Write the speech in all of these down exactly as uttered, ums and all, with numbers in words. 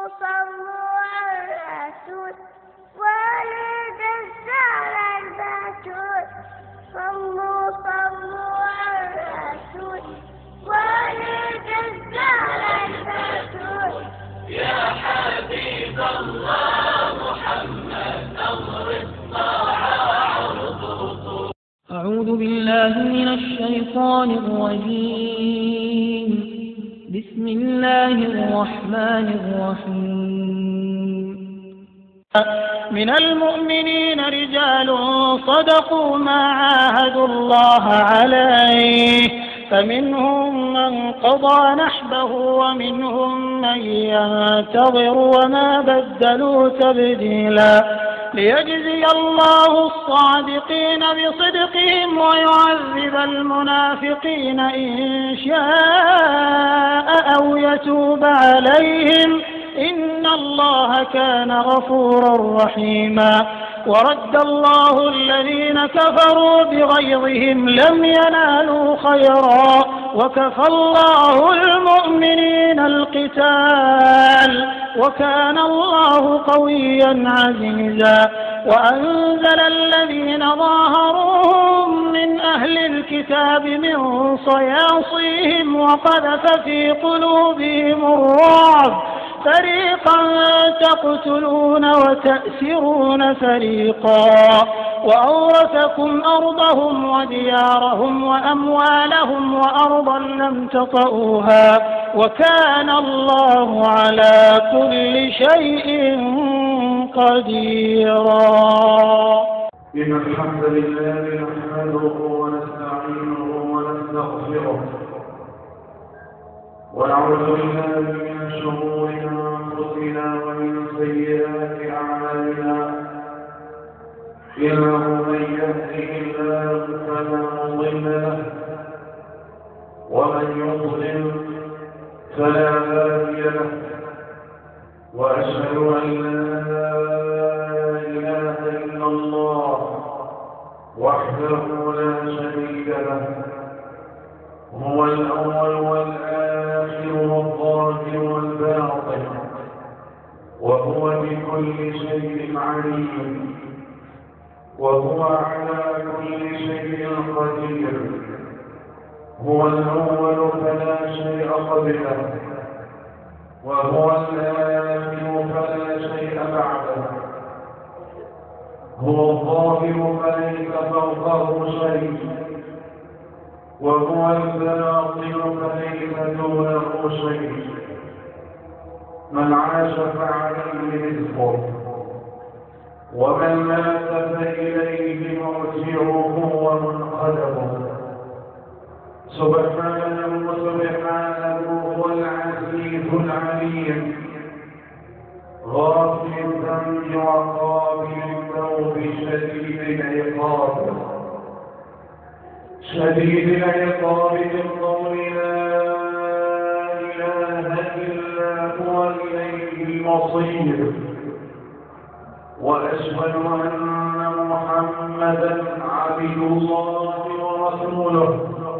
صلوا على الرسول ولد الزهر البتول صلوا صلوا على الرسول ولد الزهر البتول يا حبيب الله محمد أمر الطاعة عرضه. أعوذ بالله من الشيطان الرجيم. بسم الله الرحمن الرحيم. من المؤمنين رجال صدقوا ما عاهدوا الله عليه فمنهم من قضى نحبه ومنهم من ينتظر وما بدلوا تبديلا ليجزي الله الصادقين بصدقهم ويعذب المنافقين إن شاء أو يتوب عليهم إن الله كان غفورا رحيما. ورد الله الذين كفروا بغيظهم لم ينالوا خيرا وكفى الله المؤمنين القتال وكان الله قويا عزيزا. وأنزل الذين ظاهروهم من أهل الكتاب من صياصيهم وقذف في قلوبهم الرعب فريقا تقتلون وتأسرون فريقا وأورثكم أرضهم وديارهم وأموالهم وأرضا لم تطئوها وكان الله على كل شيء قديرا. إن الحمد لله نحمده ونستعينه ونستغفره ونعوذ بالله من شرور أنفسنا ومن سيئات أعمالنا إنه من يهده الله فلا مضل له ومن يضلل فلا هادي له وأشهد أن لا إله إلا الله وحده لا شريك له هو الأول والآخر والظاهر والباطن وهو بكل شيء عليم وهو على كل شيء قدير. هو الأول فلا شيء قبله وهو الآخر فلا شيء بعده. هو الظاهر فليس فوقه شيء وهو الباطن فليس دونه شيء. من عاش فعليه رزقه ومن مات فإليه مرجعه ومنقلبه. سبحانه سبحانه هو العزيز العليم غافر الذنب وقابل التوب شديد العقاب شديد العقاب بالقول لا إله إلا هو إليه المصير. وأشهد أن محمدا عبد الله ورسوله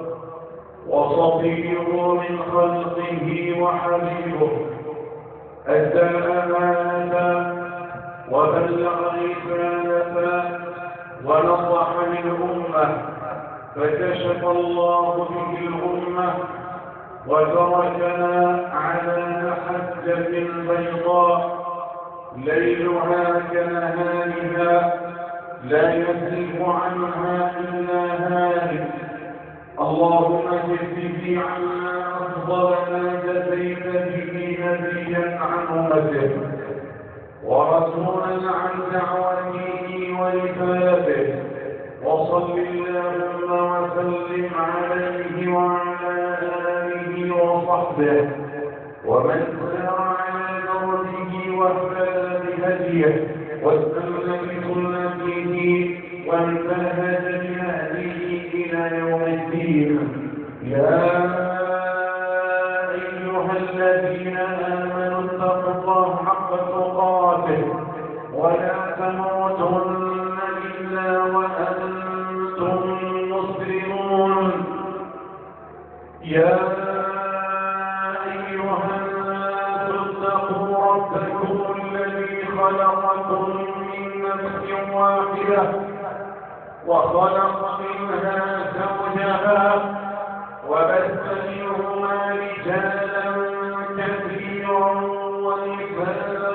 وصفيه من خلقه وحبيبه أدى الأمانة وبلغ الرسالة ونصح للأمة فكشف الله به الأمة وتركنا على محجة بيضاء ليلها كنهارها لا يزيغ عنها إلا هالك. اللهم جزه عنا أفضل ما جزيت به نبيا عن أمته ورسولا عن دعوته ورسالته وصل اللهم وسلم عليه وعلى آله وصحبه ومن سار على دربه واهتدى بهديه واستنى بسنته وانتهج بهديه إلى يوم الدين. يا أيها الذين آمنوا اتقوا الله حق تقاته ولا تموتن إلا وأنتم مسلمون. يا أيها الناس اتقوا ربكم الذي خلقكم من نفس واحدة وخلق منها زوجها وبث منهما رجالا كثيرا ونساء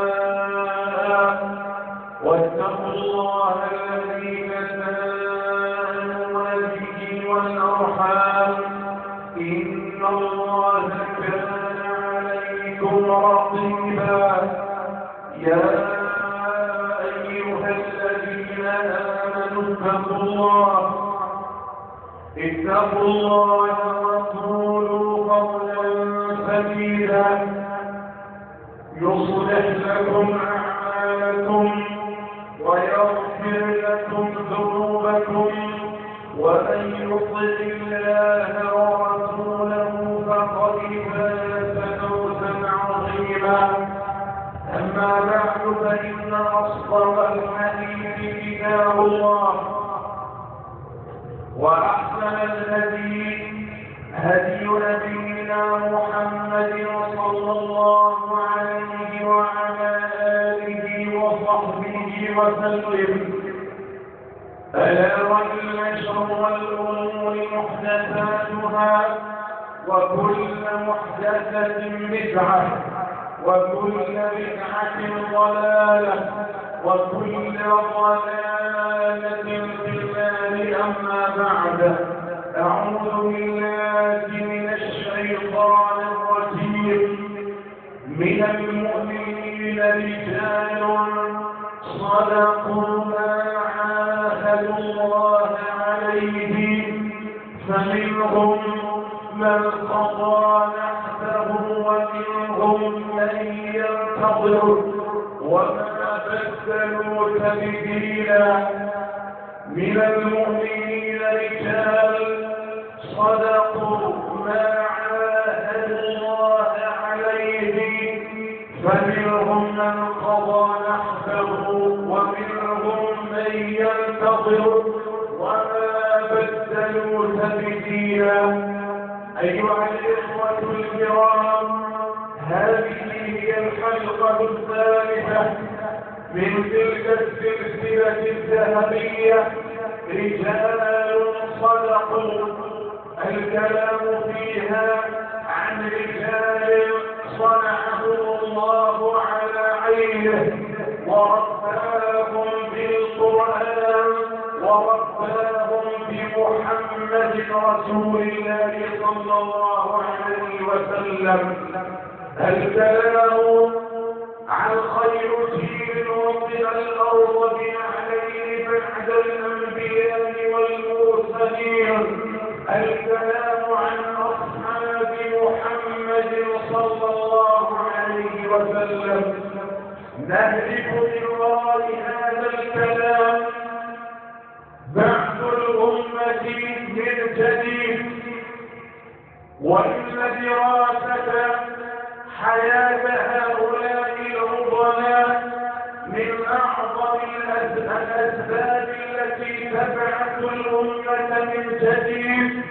واتقوا الله الذي تساءلون به والأرحام إن الله كان عليكم رقيبا يا أيها الذين آمنوا اتقوا الله اتقوا الله وقولوا قولا سديدا يصلح لكم أعمالكم ويغفر لكم ذنوبكم ومن يطع الله ورسوله فقد فاز فوزا عظيما أما بعد فإن أصدق الحديث كتاب الله وأحسن الهدي هدي نبينا محمد صلى الله عليه وعلى آله وصحبه وسلم ألا وإن شر الأمور محدثاتها وكل محدثة بدعة وكل بدعة ضلالة وكل ضلالة في النار أما بعد أعوذ بالله من الشيطان الرجيم من المؤمنين رجال صدقوا ما عاهدوا الله عليه فمنهم من قضى نحبه ومنهم من ينتظر وما بدلوا تبديلا من المؤمنين رجال صدقوا ما عاهدوا الله عليه فمنهم من قضى نحبه ومنهم من ينتظر وما بدلوا تبديلا أيها الإخوة الكرام هذه هي الحلقة الثالثة من تلك السلسلة الذهبية رجال صدقوا الكلام فيها عن رجال صنعهم الله على عينه ورباهم بالقرآن ورباهم بمحمد رسول الله صلى الله عليه وسلم الكلام عن خير جيل وطئ الأرض بنعليه بعد الأنبياء والمرسلين الكلام عن أصحاب محمد صلى الله عليه وسلم نهلك من وراء هذا الكلام بعث الأمة من جديد وإن دراسة حياة هؤلاء العظماء من أعظم الأسباب التي تبعث الأمة من جديد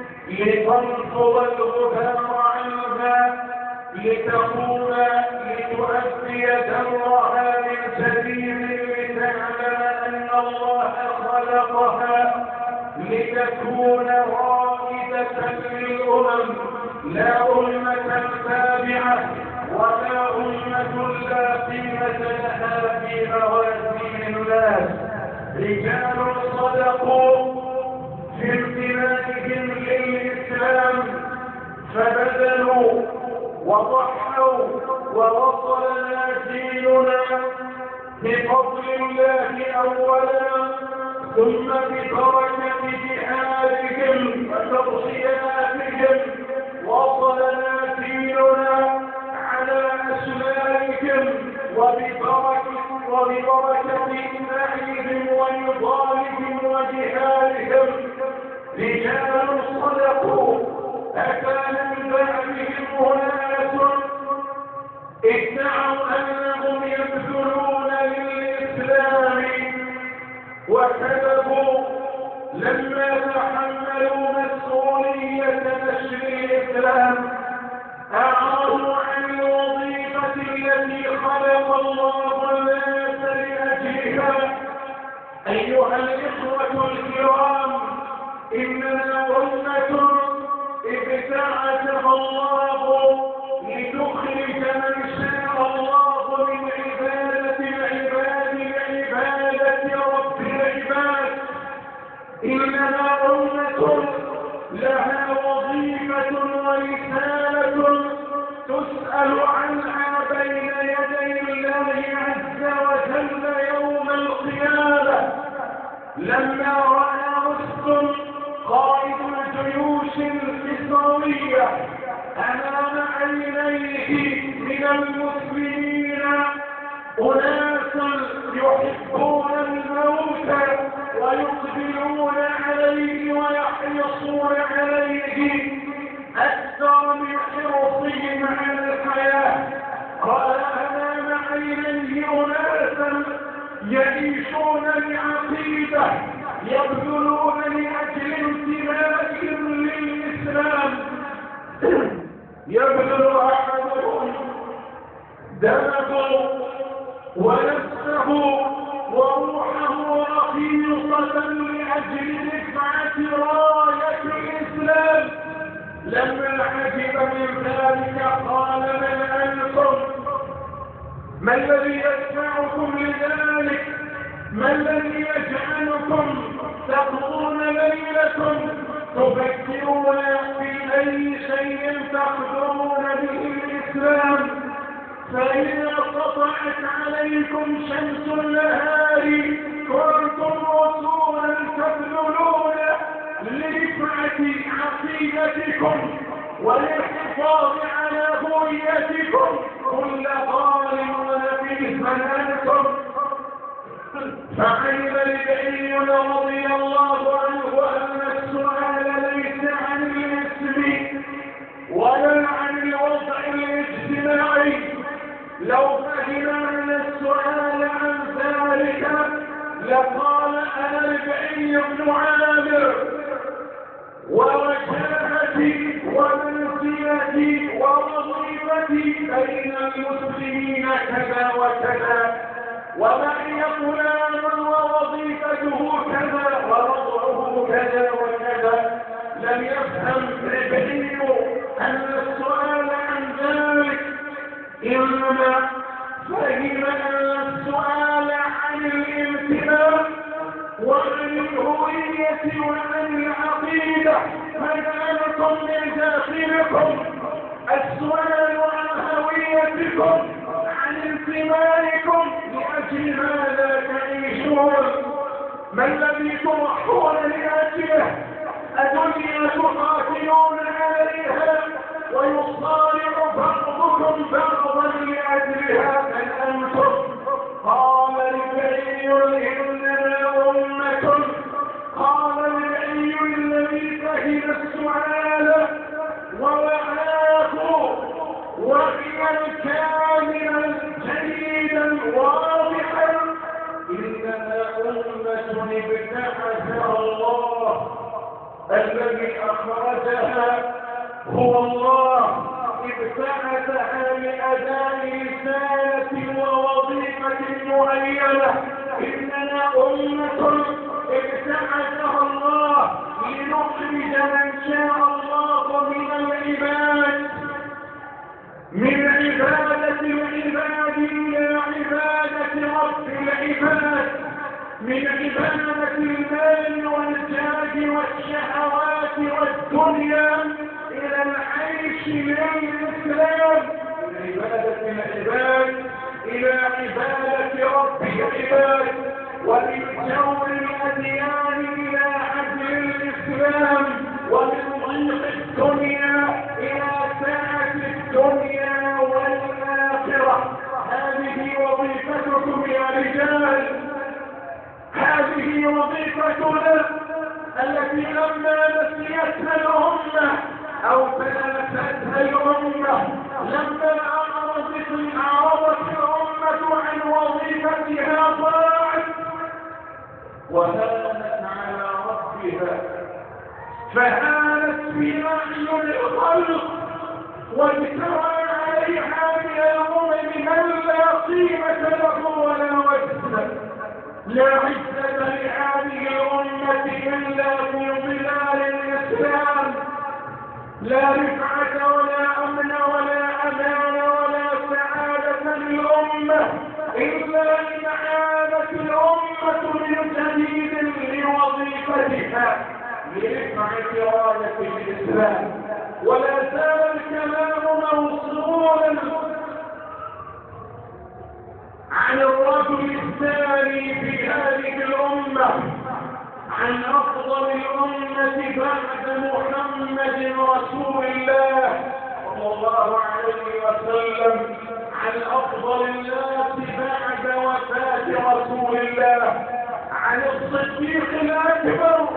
لتنفض الغبار عنها لتكون لتؤدي دورها من جديد لتعلم أن الله خلقها لتكون رائدة للأمم لا أمة تابعة ولا أمة لا قيمة لها في موازين الناس رجال صدقوا في امتنانهم للإسلام فبذلوا وضحوا ووصلنا ديننا بفضل الله أولا ثم ببركة جهادهم وتضحياتهم وصلنا ديننا على أسمائهم وببركة وببركة سعيهم ونضالهم وجهادهم رجال صدقوا أكان من بعدهم أناس ادعوا أنهم يبذلون للإسلام وكذبوا لما تحملوا مسؤولية نشر الإسلام أعرضوا عن الوظيفة التي خلق الله الناس لأجلها. أيها الإخوة الكرام، إننا أمة ابتعثها الله لتخرج من شاء الله من عبادة العباد لعبادة رب العباد. إننا أمة لها وظيفة ورسالة تسأل عنها بين يدي الله عز وجل يوم القيامة. لما رأى رستم قائد الجيوش الإسرائيلية أمام عينيه من المسلمين أناسا يحبون الموت ويقبلون عليه ويحرصون عليه أكثر من حرصهم على الحياة، رأى أمام عينيه أناسا يعيشون لعقيدة يبذلون لأجل انتمائهم للإسلام. يبذل أحدهم دمه ونفسه وروحه رخيصة لأجل رفعة راية الإسلام. لما عجب من ذلك قال: من أنتم؟ ما الذي يدفعكم لذلك؟ ما الذي يجعلكم تقضون ليلة تفكرون في أي شيء تقدرون به الإسلام؟ فإذا قطعت عليكم شمس النهار كنتم رسولا تبذلون لرفعة عقيدتكم وللحفاظ على هويتكم كل ظالمون في زمانكم. فعلم البعي رضي الله عنه أن السؤال ليس عن الاسم ولا عن الوضع الاجتماعي. لو فهم أن السؤال عن ذلك لقال: أنا البعي بن عامر ووجاهتي ومنزلتي ووظيفتي بين المسلمين كذا وكذا، ومعي فلان ووظيفته كذا ووضعه كذا وكذا. لم يفهم البعي أن السؤال عن ذلك، إنما فهم أن السؤال عن الانتماء وعن الهوية وعن العقيدة. فذلكم من داخلكم السؤال عن هويتكم عن انتمائكم لأجل ماذا تعيشون؟ ما الذي تضحون لأجله؟ الدنيا تقاتلون عليها ويصارع بعضكم بعضا لأجلها. من أنتم؟ قال البعي: إننا أمة. قال البعي الذي فهم السؤال ووعاه وعيا كاملا جيدا واضحا: إننا أمة ابتعثها الله، الذي أخرجها هو الله، ابتعثها لأداء رسالة ووظيفة معينة. إننا أمة ابتعثها الله لنخرج من شاء الله من العباد من عبادة العباد إلى عبادة رب العباد، من عبادة المال والجاه والشهوات والدنيا إلى العيش للإسلام، من عبادة العباد إلى عبادة رب العباد، ومن جور الأديان إلى عدل الإسلام، ومن ضيق الدنيا إلى سعة الدنيا والآخرة. هذه وظيفتكم يا رجال، هذه وظيفتنا التي لما نسيتها الأمة أو تناستها الأمة، لما أعرضت الأمة عن وظيفتها ضاعت وهانت على ربها، فهانت في أعين الخلق واجتمع عليها من الأمم لا عزة لهذه الأمة إلا في ظلال الإسلام، لا رفعة ولا أمن ولا أمان ولا سعادة للأمة إلا إن عادت الأمة من جديد لوظيفتها لرفعة راية الإسلام. ولا زال الكلام موصولا عن الرجل الثاني في هذه الأمة، عن أفضل الأمة بعد محمد رسول الله صلى الله عليه وسلم، عن أفضل الناس بعد وفاة رسول الله، عن الصديق الأكبر،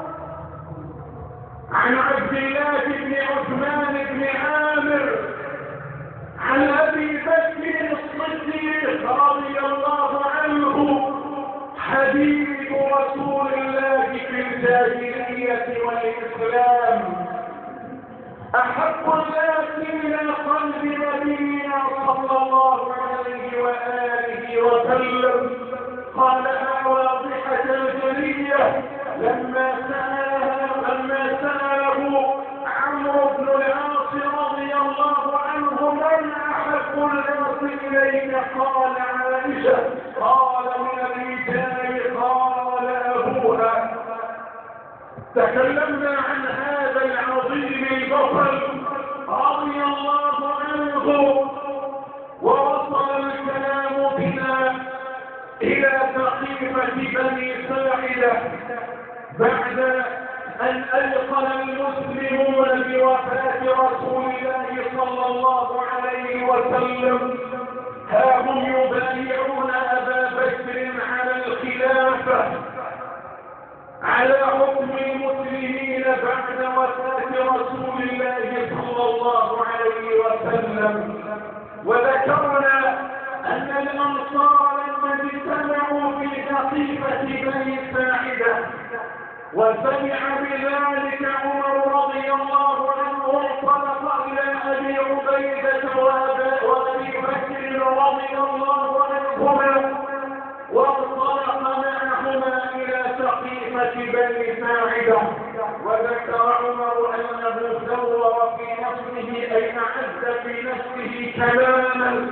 عن عبد الله بن عثمان بن عامر، عن أبي بكر الصديق رضي الله عنه حبيب رسول الله في الجاهلية والإسلام، أحب الناس إلى قلب نبينا صلى الله عليه وآله وسلم. قالها واضحة جلية لما سألها لما سأله عمرو بن العاص رضي الله عنه من أحب الناس إليك؟ قال عائشة. قال من الرجال؟ قال أبوها. تكلمنا عن هذا العظيم البطل رضي الله عنه، ووصل الكلام بنا إلى سقيفة بني ساعدة بعد أن أيقن المسلمون بوفاة رسول الله صلى الله عليه وسلم. ها هم يبايعون أبا بكر على الخلافة، على حكم المسلمين بعد وفاة رسول الله صلى الله عليه وسلم. وذكرنا أن الأنصار لما اجتمعوا في سقيفة بني ساعدة وسمع بذلك عمر رضي الله عنه انطلق إلى أبي عبيدة وأبي بكر رضي الله عنهما وانطلق معهما إلى سقيفة بني ساعدة. وذكر عمر أنه ثور في نفسه أي أعد في نفسه كلاما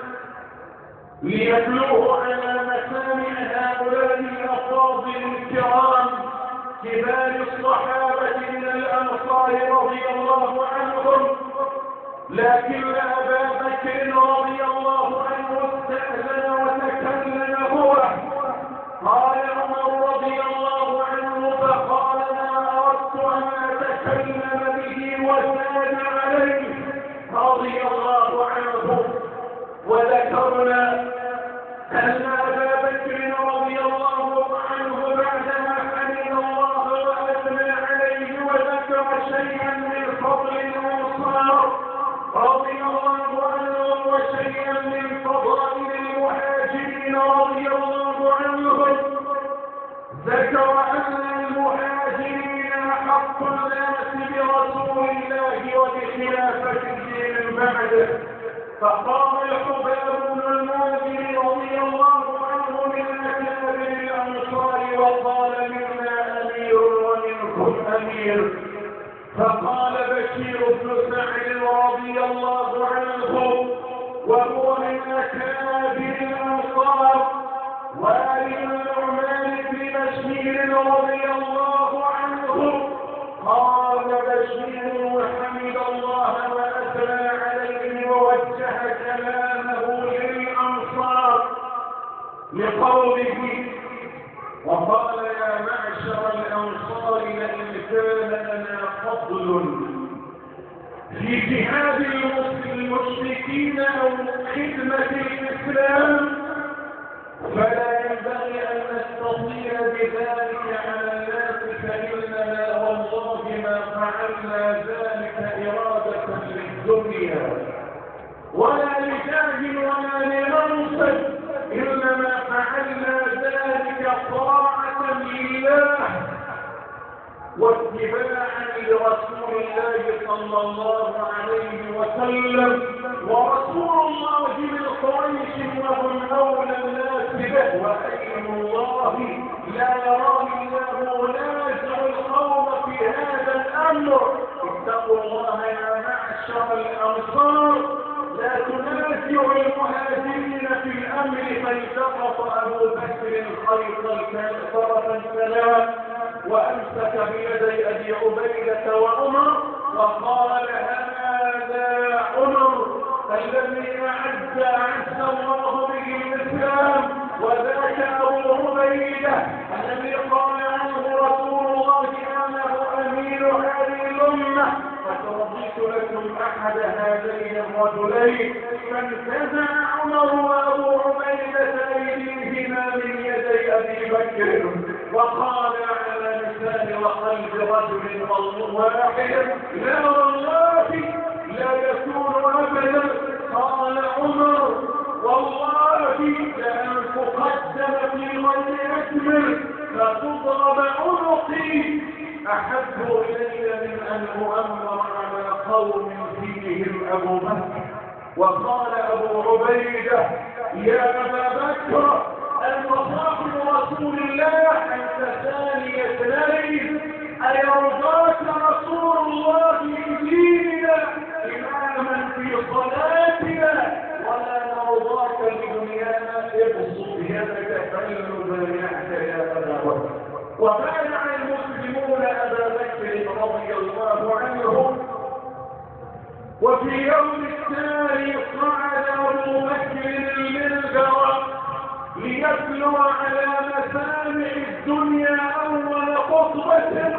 ليتلوه على مسامع هؤلاء الأفاضل الكرام كبار الصحابة من الأنصار رضي الله عنهم. لكن أبا بكر رضي الله عنه استأذن وتكلم هو. قال عمر رضي الله عنه فقال ما أردت أن أتكلم به وساد عليه رضي الله عنه. وذكرنا أن أبا بكر رضي الله عنه بعدما حمد الله وأثنى عليه وذكر شيئا من فضل الأنصار رضي الله عنهم وشيئا من فضائل المهاجرين رضي الله عنهم، ذكر أن المهاجرين أحق الناس برسول الله وبخلافته من بعده. فقام الحباب بن المنذر رضي الله عنه من أكابر الأنصار وقال منا أمير ومنكم أمير. فقال بشير بن سعد رضي الله عنه وهو من أكابر الأنصار والد النعمان بن بشير رضي الله عنه، قال بشير وحمد الله وأثنى عليه ووجه كلامه للأنصار لقوله وقال يا معشر الأنصار لئن كان لنا فضل في جهاد المشركين أو خدمة الإسلام فلا ينبغي أن نستطيع بذلك على الناس، فإننا والله ما فعلنا ذلك إرادة للدنيا ولا لجاه ولا لمنصب، إنما فعلنا ذلك طاعة لله واتباعا لرسول الله صلى الله عليه وسلم. ورسول الله من قريش وهم أولى الناس به وأين وأيم الله لا يراني الله نازع القوم في هذا الأمر. اتقوا الله يا معشر الأنصار، لا تنازعوا المهاجرين في الأمر. فالتقط أبو بكر الخيط طرف السلام وأمسك بيدي أبي عبيدة وعمر وقال هذا عمر الذي أعز أعز الله به الإسلام، وذاك أبو عبيدة الذي قال عنه رسول الله أنه أمين هذه الأمة. فترضيت لكم أحد هذين الرجلين. فانتزع عمر وأبو عبيدة أيديهما من يدي أبي بكر وقال على لسان وقلب رجل واحد لا والله لا يكون أبدا. قال عمر والله لأن تقدم في غير أكمل فتضرب عنقي أحب إلي من أن أؤمر على قوم فيهم أبو بكر. وقال أبو عبيدة يا أبا بكر أنت صاحب رسول الله، أنت ثاني اثنين، أيرضاك رسول الله في ديننا إماما في صلاتنا ولا نرضاك لدنيانا؟ ابسط يدك فلنبايعك يا أبا بكر. وبايع المسلمون أبا بكر رضي الله عنه. وفي يوم الثاني صعد أبو بكر المنبر ليتلو على مسامع الدنيا أول خطبة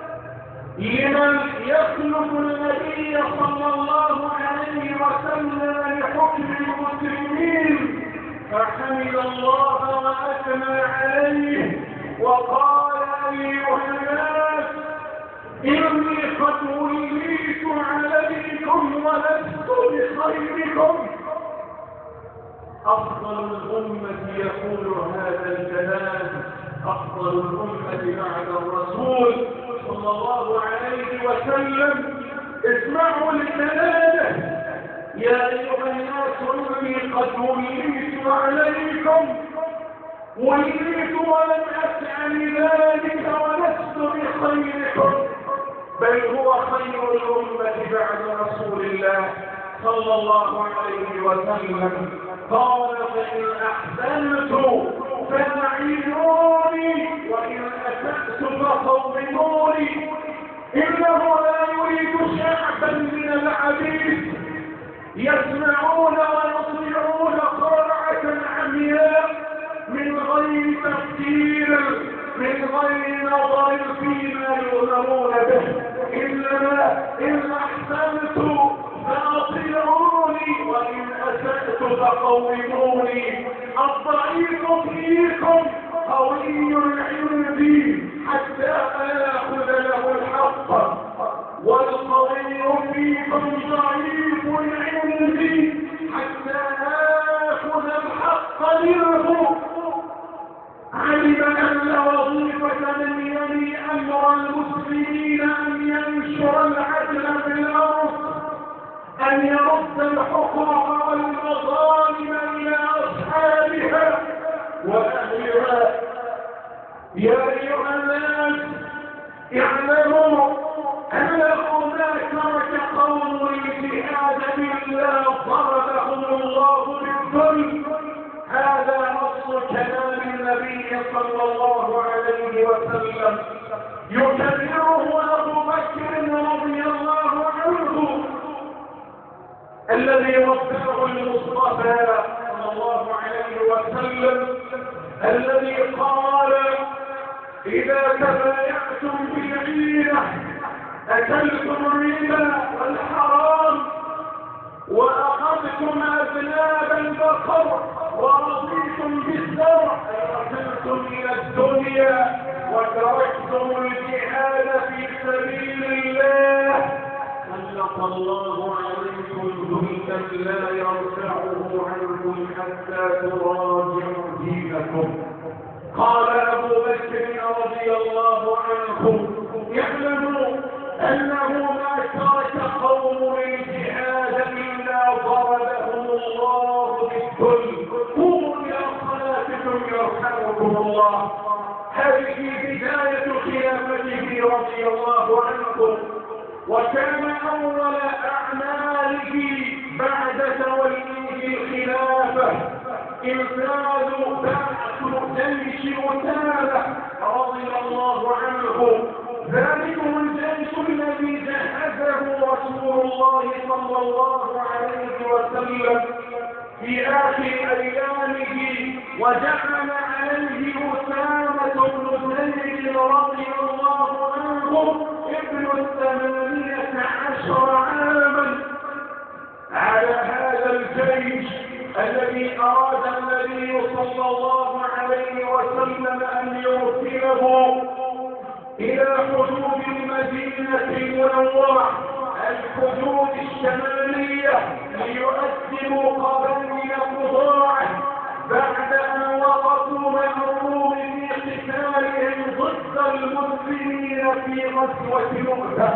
لمن يخلف النبي صلى الله عليه وسلم لحكم المسلمين، فحمد الله وأثنى عليه وقال أيها الناس إني قد وليت عليكم ولست بخيركم. أفضل الأمة يقول هذا الكلام، أفضل الأمة بعد الرسول صلى الله عليه وسلم. اسمعوا الكلام يا أيها الناس إني قد وليت عليكم، وليت ولم أفعل ذلك ولست بخيركم، بل هو خير الأمة بعد رسول الله صلى الله عليه وسلم. قال فإن أحسنت فاعينوني وإن أسأت فصوموني. إنه لا يريد شعبا من العبيد يسمعون ويطيعون طاعة عمياء من غير تفكير من غير نظر فيما يؤمرون به. إنما إن أحسنت فأطيعوني وإن أسأت فقوموني. الضعيف فيكم قوي عندي حتى آخذ له الحق، والقوي فيكم ضعيف عندي حتى آخذ الحق منه. علم أن وظيفة من يلي أمر المسلمين أن ينشر العدل في الأرض، أن يرد الحقوق والمظالم إلى أصحابها وأهلها. يا أيها الناس اعلموا أنه ما ترك قوم الجهاد إلا ضربهم الله بالذل. هذا نص كلام النبي صلى الله عليه وسلم يكرره أبو بكر رضي الله عنه الذي وفاه المصطفى صلى الله عليه وسلم، الذي قال إذا تبايعتم بالعينة أكلتم الربا والحرام وأخذتم أذناب البقر ورضيتم بالزرع أرسلتم إلى الدنيا وتركتم الجهاد في سبيل الله سلط الله عليكم ذلا لا يرفعه عنكم حتى تراجعوا دينكم. قال أبو بكر رضي الله عنه يعلموا أنه ما ترك قوم الجهاد إلا ضربهم الله بالكل. قوموا إلى صلاتكم يرحمكم رحمكم الله. هذه بداية خلافته رضي الله عنه، وكان أول أعماله بعد توليه الخلافة إنفاذ بعث جيش أسامة رضي الله عنه. ذلكم الجيش الذي جهزه رسول الله صلى الله عليه وسلم في آخر أيامه، وجعل عليه أسامة بن زيد رضي الله عنه ابن الثمانية عشر عاما على هذا الجيش الذي أراد النبي صلى الله عليه وسلم أن يرسله إلى حدود المدينة المنورة، الحدود الشمالية، ليؤدبوا قبائل قضاعه بعد أن وقفوا مع الروم في قتالهم ضد المسلمين في غزوة مؤتة.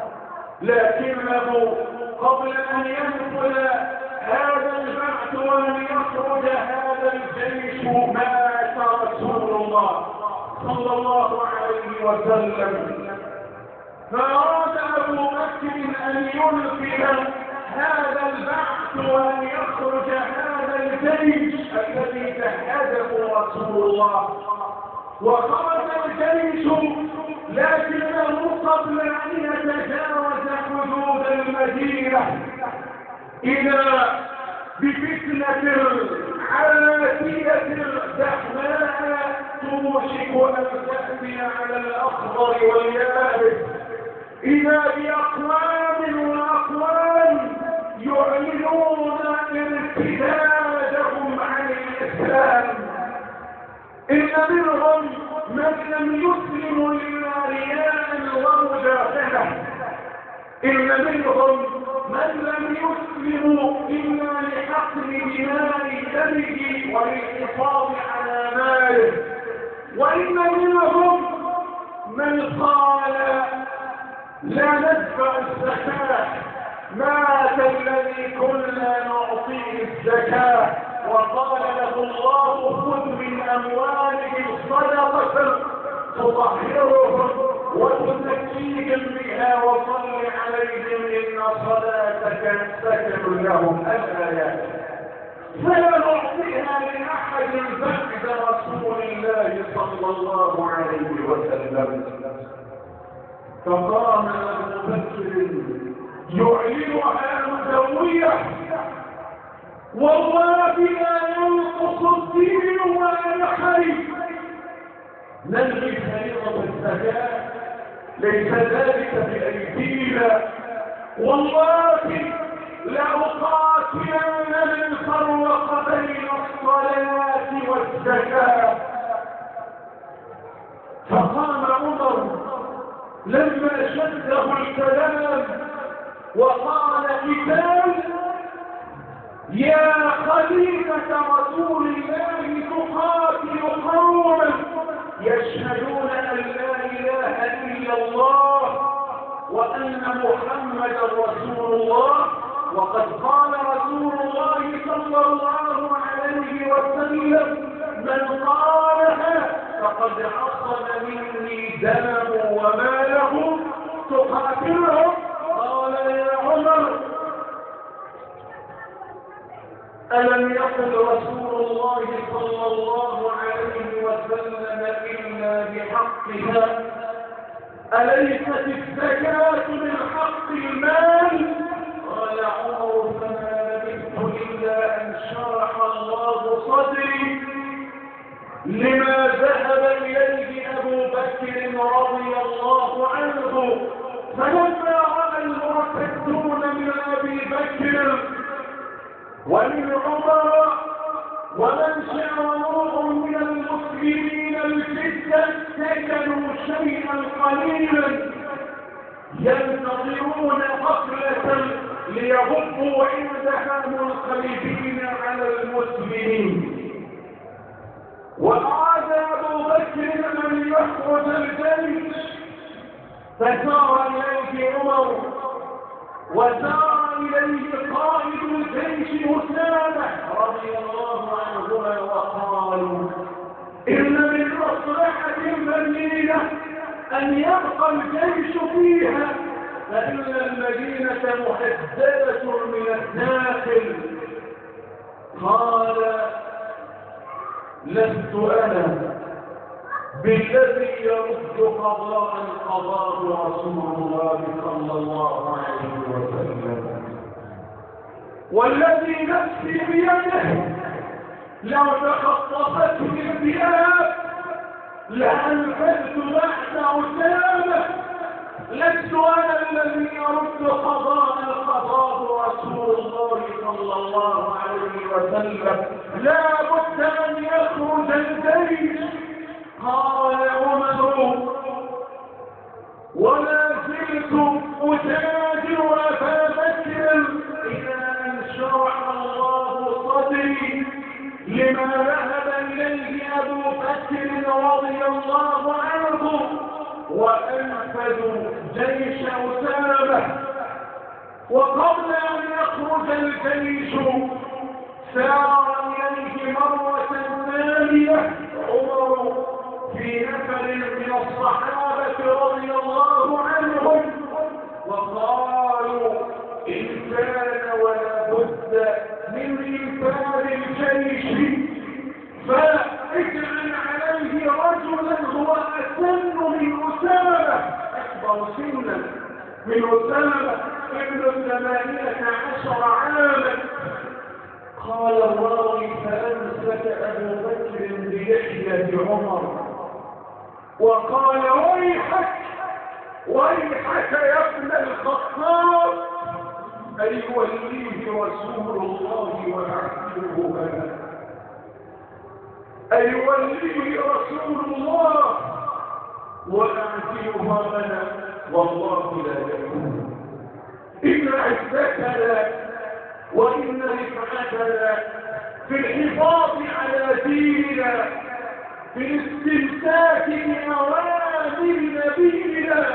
لكنه قبل أن يدخل هذا البعث وأن يخرج هذا الجيش مات رسول الله صلى الله عليه وسلم، فأراد أبو بكر أن ينفذ هذا البعث وأن يخرج هذا الجيش الذي جهزه رسول الله. وخرج الجيش لكنه قبل أن يتجاوز حدود المدينة إذا بفتنة عاتية زحماء توشك أن تأتي على الأخضر واليابس، إذا بأقوام وأقوام يعلنون ارتدادهم عن الإسلام. إن منهم من لم يسلم إلا رياء ومجاهدة، إن منهم من لم يسلم إلا لحقن دماء دمه وللحفاظ على ماله، وإن منهم من قال لا ندفع الزكاة، مات الذي كنا نعطيه الزكاة، وقال له الله خذ من أموالهم صدقة تطهرهم وتزكيهم بها وصل عليهم إن صلاتك سكن لهم. الآيات فلا نعطيها لأحد بعد رسول الله صلى الله عليه وسلم. فقام أبو بكر يعلنها مدوية، والله لا ينقص الدين ولا يخرج. نلغي فريضة الزكاة، ليس ذلك بأيدينا، والله لأقاتلن من فرق بين الصلاة والزكاة. فقام عمر لما شده الكلام وقال قتال، يا خليفة رسول الله تقاتل قوما يشهدون أن لا إله إلا الله وأن محمدا رسول الله، وقد قال رسول الله صلى الله عليه وسلم من قالها فقد عصم مني دمه وماله، تقاتلهم؟ قال يا عمر ألم يقل رسول الله صلى الله عليه وسلم إلا بحقها؟ أليست الزكاة من حق المال؟ قال عمر فما لبثت إلا أن شرح الله صدري لما ذهب إليه أبو بكر رضي الله عنه. فلما رأى المرتدون من أبي بكر ومن عمر ومن شعرهم من المسلمين الجدة سكنوا شيئا قليلا ينتظرون غفلة ليغضوا عندها منقلبين على المسلمين. وأراد أبو بكر أن يخرج الجيش، فسار إليه عمر وسار إليه قائد الجيش أسامة رضي الله عنهما وقالوا أن يبقى الجيش فيها، فإن المدينة محددة من الداخل. قال لست أنا بالذي يرد قضاء القضاء رسول الله صلى الله عليه وسلم، والذي نفسي بيده لو تخطفتني الذئاب لأنفذت بعد أسامة. لست أنا الذي يرد قضاء القضاء رسول الله صلى الله عليه وسلم، لا بد أن يخرج الجيش. قال عمر ولا زلت أتاجر أبا بكر إلى أن شرح الله صدري لما ذهب إليه أبو بكر رضي الله عنه، وأنفذوا جيش أسامة. وقبل أن يخرج الجيش سار إليه مرة ثانية عمر في نفر من الصحابة رضي الله عنهم، وقالوا إن كان ولا بد من إنفاذ الجيش فاجعل عليه رجلا هو أسن من أسامة، أكبر سنا من أسامة ابن ثمانية عشر عاما. قال الراوي فأمسك أبو بكر بلحية عمر وقال ويحك ويحك يا ابن الخطاب، أي وليه رسول الله وأعزله أنا، أي وليه رسول الله وأعزلها أنا، والله لا يكون. إن عزتنا وإن رفعتنا في الحفاظ على ديننا، في الاستمساك بأوامر نبينا،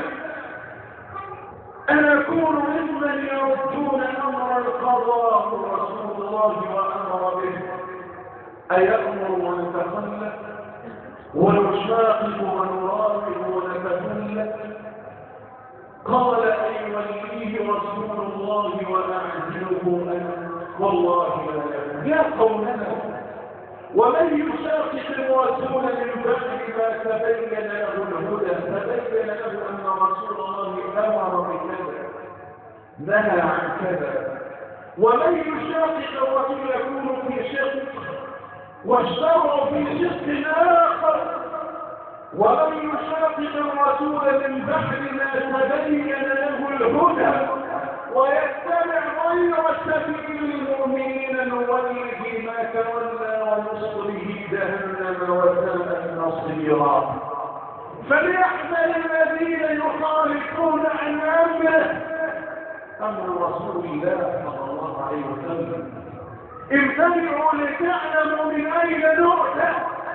أن نكون ممن يردون أمر القضاء رسول الله وأمر به، أيأمر ونتخلف ونشاقق ونراقب ونتخلف؟ قال أي وليه رسول الله وأعزله أنا، والله لا يكون. يا قومنا ومن يشاقق الرسول من بعد ما تبين له الهدى، تبين له أن رسول الله أمر بكذا نهى عن كذا، ومن يشاقق الرسول يكون في شق واشتروا في شق آخر، ومن يشاقق الرسول من بعد ما تبين له الهدى ويتبع غير سبيل المؤمنين نوله ما تولى ونصره جهنم وساءت مصيرا. فليحذر الذين يخالفون عن امره، امر رسول الله صلى الله عليه وسلم. ابتدعوا لتعلموا من اين نؤتى،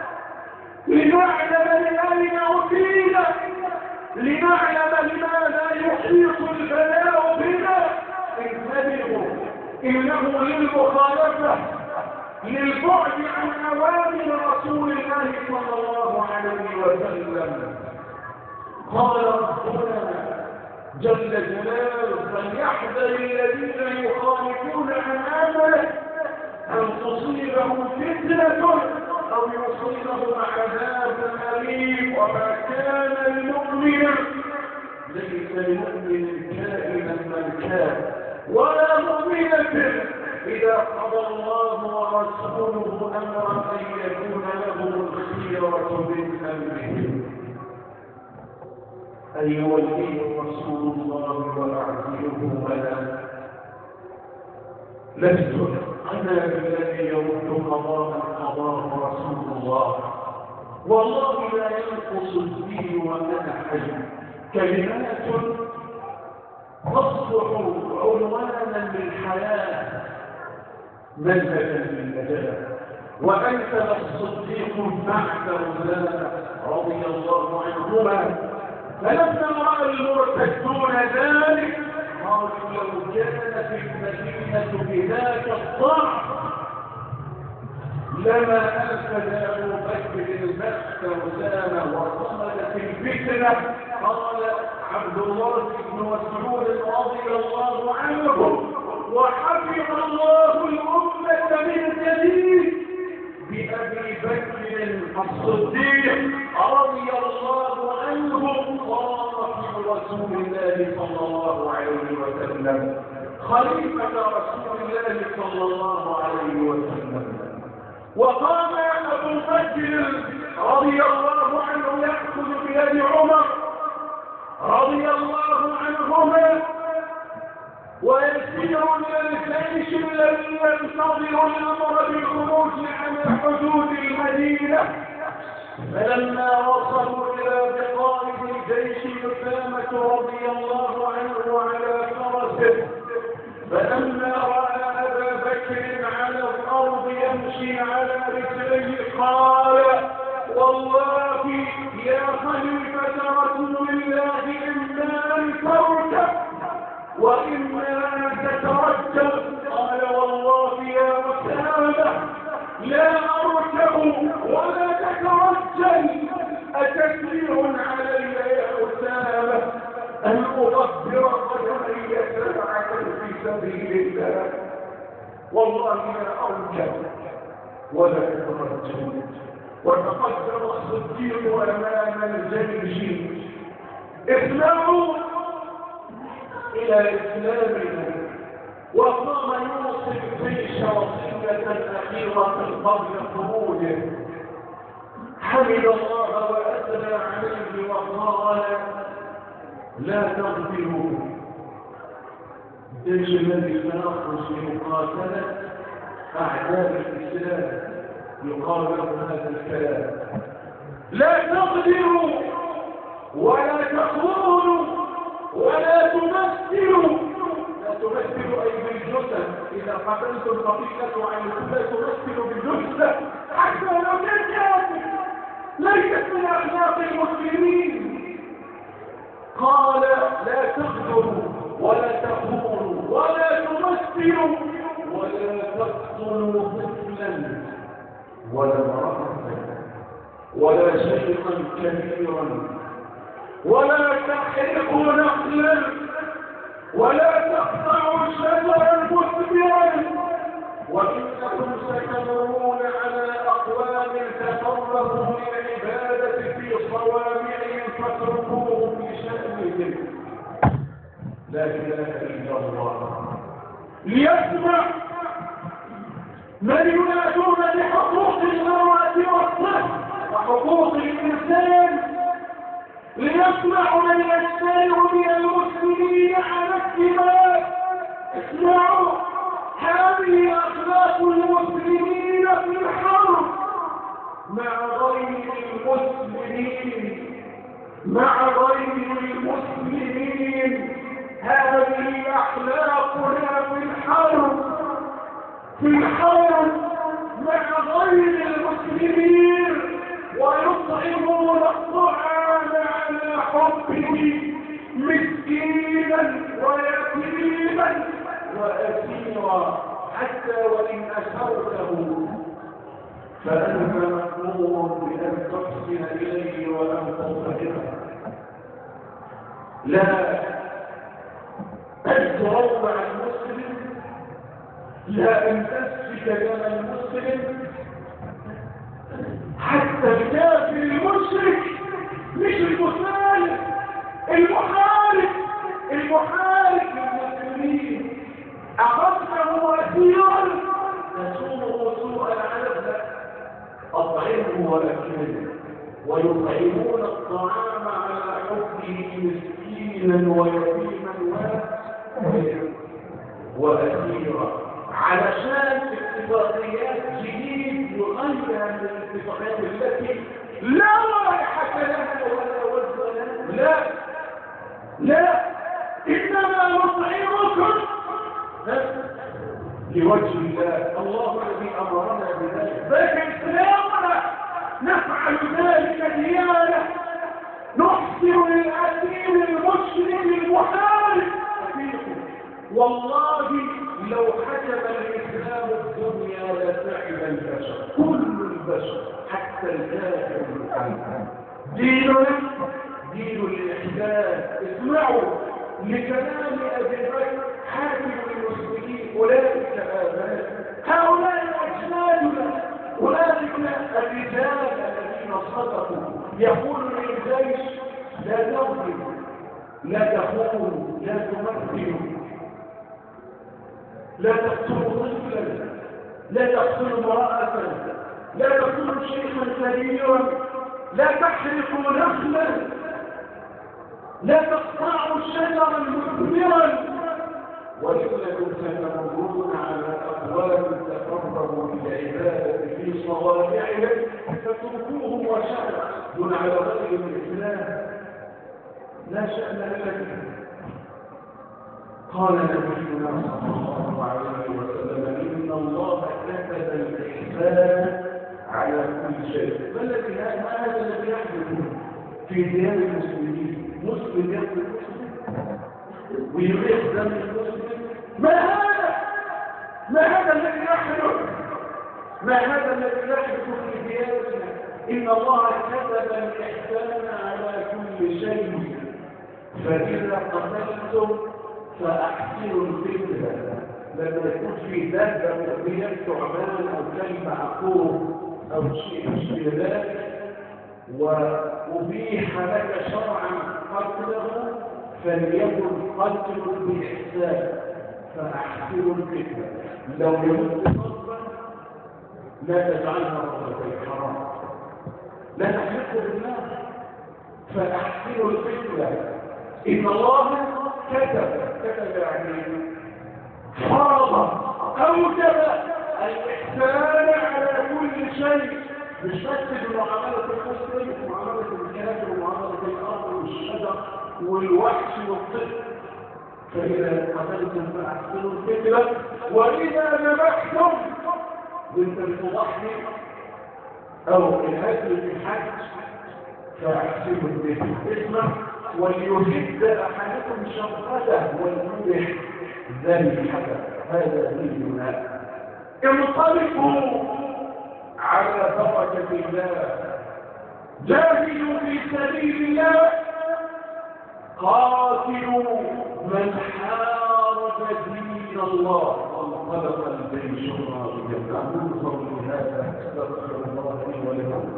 لنعلم من اين اتينا، لنعلم لماذا يحيط البلاء بنا. انتبهوا، انه للمخالفه، للبعد عن اوامر رسول الله صلى الله عليه وسلم. قال ربنا جل جلاله فليحذر الذين يخالفون عن امره ان تصيبهم فتنه أو يصيبهم عذاب أليم. وما كان لمؤمن، ليس لمؤمن كائنا من كان ولا مؤمنة إذا قضى الله ورسوله أمرا أن يكون لهم الخيرة من أمرهم. أي ولي رسول الله وأعزله أنا، لست أنا بالذي يرد قضاء القضاء رسول الله، والله لا ينقص الدين وأنا حي. كلمات تصبح عنوانا للحياة، منهجا للنجاة. وأنزل الصديق بعد أسامة رضي الله عنهما، فلما رأى المرتدون ذلك قالوا لو كانت المدينة بذاك الضعف لما أنفذ أبو بكر البأس أسامة وصمدت الفتنة قال عبد الله بن مسعود رضي الله عنه: وحفظ الله الأمة من جديد بأبي بكر الصديق رضي الله عنه صاحب رسول الله صلى الله عليه وسلم، خليفة رسول الله صلى الله عليه وسلم. وقام أبو بكر رضي الله عنه يأخذ بيد عمر رضي الله عنهما ويسير من الجيش الذي ينتظر الأمر بالخروج عن حدود المدينة. فلما وصلوا إلى بقائد الجيش أسامة رضي الله عنه على فرسه، فلما رأى أبا بكر على الأرض يمشي على رجليه قال: والله يا خليفة رسول الله إما أن تركب وإما أن تترجل. قال: والله يا أسامة لا أركب ولا تترجل، أتسريع علي يا أسامة أن أغبر قدمي سبعة في سبيل الله؟ والله لا أركب ولا أترجل. وتقدم الصديق أمام الجيش: اسمعوا إلى إسلامنا. وقام يوصي الجيش وصية أخيرة قبل خروجه، حمد الله وأثنى عليه وقال: لا تغفروا. الجيش الذي سيخرج لمقاتلة أعداء الإسلام يقال له هذا الكلام: لا تغدروا ولا تخونوا ولا تمثلوا. لا تمثلوا أي بالجثة، إذا قتلتم القتيلة عنكم لا تمثلوا بالجثة حتى لو كان كافر، ليست من أخلاق المسلمين. قال: لا تغدروا ولا تخونوا ولا تمثلوا ولا تقتلوا طفلا ولا امرأة ولا شيخا كبيرا ولا تحرقوا نخلا ولا تقطعوا شجرا مثمرا، وإنكم ستمرون على أقوام تقربوا للعبادة في صوامعهم فاتركوهم لشأنهم. لا إله إلا الله. ليسمع من ينادون بحقوق المرأة والطفل وحقوق الإنسان، ليسمع من يجتمع من المسلمين على الدماء. اسمعوا، هذه أخلاق المسلمين في الحرب مع غير المسلمين، مع غير المسلمين. هذه أخلاقنا في الحرب، في الحرب مع غير المسلمين، ويطعمون الطعام على حبه مسكينا ويتيما وأسيرا، حتى وإن أسرته فأنت مأمور بأن تحسن إليه وأن تطهره. لا أن تروع المسلم، لا أن تسفك دم المسلم، حتى الكافر المشرك مش المخالف، المحارب المحارب للمسلمين أخذته أسيرا تسومه سوء العذاب، أطعمه ولكنه ويطعمون الطعام على حبه مسكينا ويتيما وأسيرا، علشان اتفاقيات جديد يغير من الاتفاقيات التي لا رائحة لها ولا وزن لها. لا لا إنما نطعمكم لوجه الله، الله الذي أمرنا بذلك، ذلك إسلامنا نفعل ذلك ديانة، نحسن للأسير المسلم المحارب. والله لو حجب الإسلام الدنيا لسعد البشر، كل البشر حتى الكافر. ديننا دين الإحسان. اسمعوا لكلام أبي بكر حاكم المسلمين، أولئك آباء، هؤلاء أجنادنا، أولئك الرجال الذين صدقوا. يقول للجيش لا تغفروا، لا تخونوا، لا تمثلوا، لا تقتلوا طفلا، لا تقتلوا امرأة، لا تقتلوا شيخا كبيرا، لا تحرقوا نخلا، لا تقطعوا شجرا مثمرا، وإنكم ستمرون على أبواب تقربوا بالعبادة في صوامعهم فتركوهم وشأن على غير الإسلام لا شأن لك. قال نبينا صلى الله عليه وسلم إن الله كتب الإحسان على كل شيء. ما الذي هذا الذي يحدث في ديار المسلمين؟ مسلم يقتل مسلم ويريح دم المسلم. ما هذا؟ ما هذا الذي يحدث؟ ما هذا الذي يحدث في ديارنا؟ إن الله كتب الإحسان على كل شيء، فإذا قتلتم فأحسنوا الفتنة. لما يكون في دابة مؤمنة تعبان أو كلب عقور أو شيء مثل ذلك وأبيح لك شرعا قتله، فليكن قتل بإحسان، فأحسنوا الفتنة. لو يمت قصدا لا تجعلها مرتين حرام، لا تحرقوا بالنار، فأحسنوا الفتنة. إن الله كتب كتب يعني فرض أوجب الإحسان على كل شيء، مش بس بمعاملة المسلم ومعاملة الكافر ومعاملة الأرض والشجر والوحش والطفل. فإذا قتلتم فأحسنوا الفتنة، وإذا ذبحتم وانت بتضحي أو الهدي في الحج فأحسنوا الفتنة. اسمع، وليهد أحدكم شفقته وليرح ذبيحته، هذا ديننا. انطلقوا على بركة الله، جاهدوا في سبيل الله، قاتلوا من حارب دين الله. وانطلق الجيش راغبا. أقول قولي هذا أستغفر الله لي ولكم.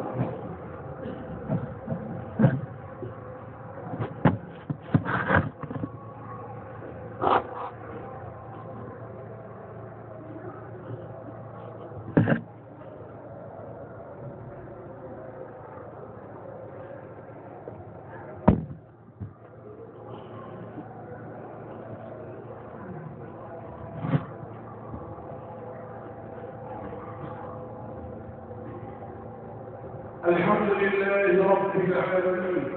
الحمد لله رب العالمين،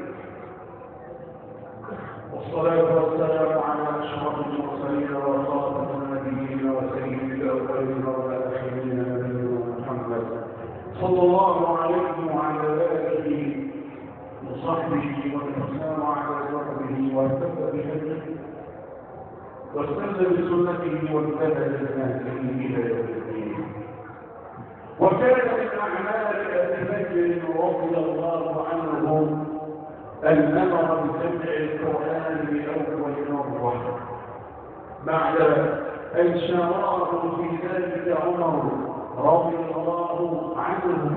والصلاة والسلام على أشرف المرسلين وخاتم النبيين وسيد الأولين والآخرين نبينا محمد صلى الله عليه وعلى آله وصحبه وسلم على صحبه واهتدى بهديه واستنى بسنته واهتدى بهديه إلى يوم الدين. وكان من أعمال أبي بكر رضي الله عنه الأمر بسمع القرآن لأول مرة بعد أن شارعه في ذلك عمر رضي الله عنه،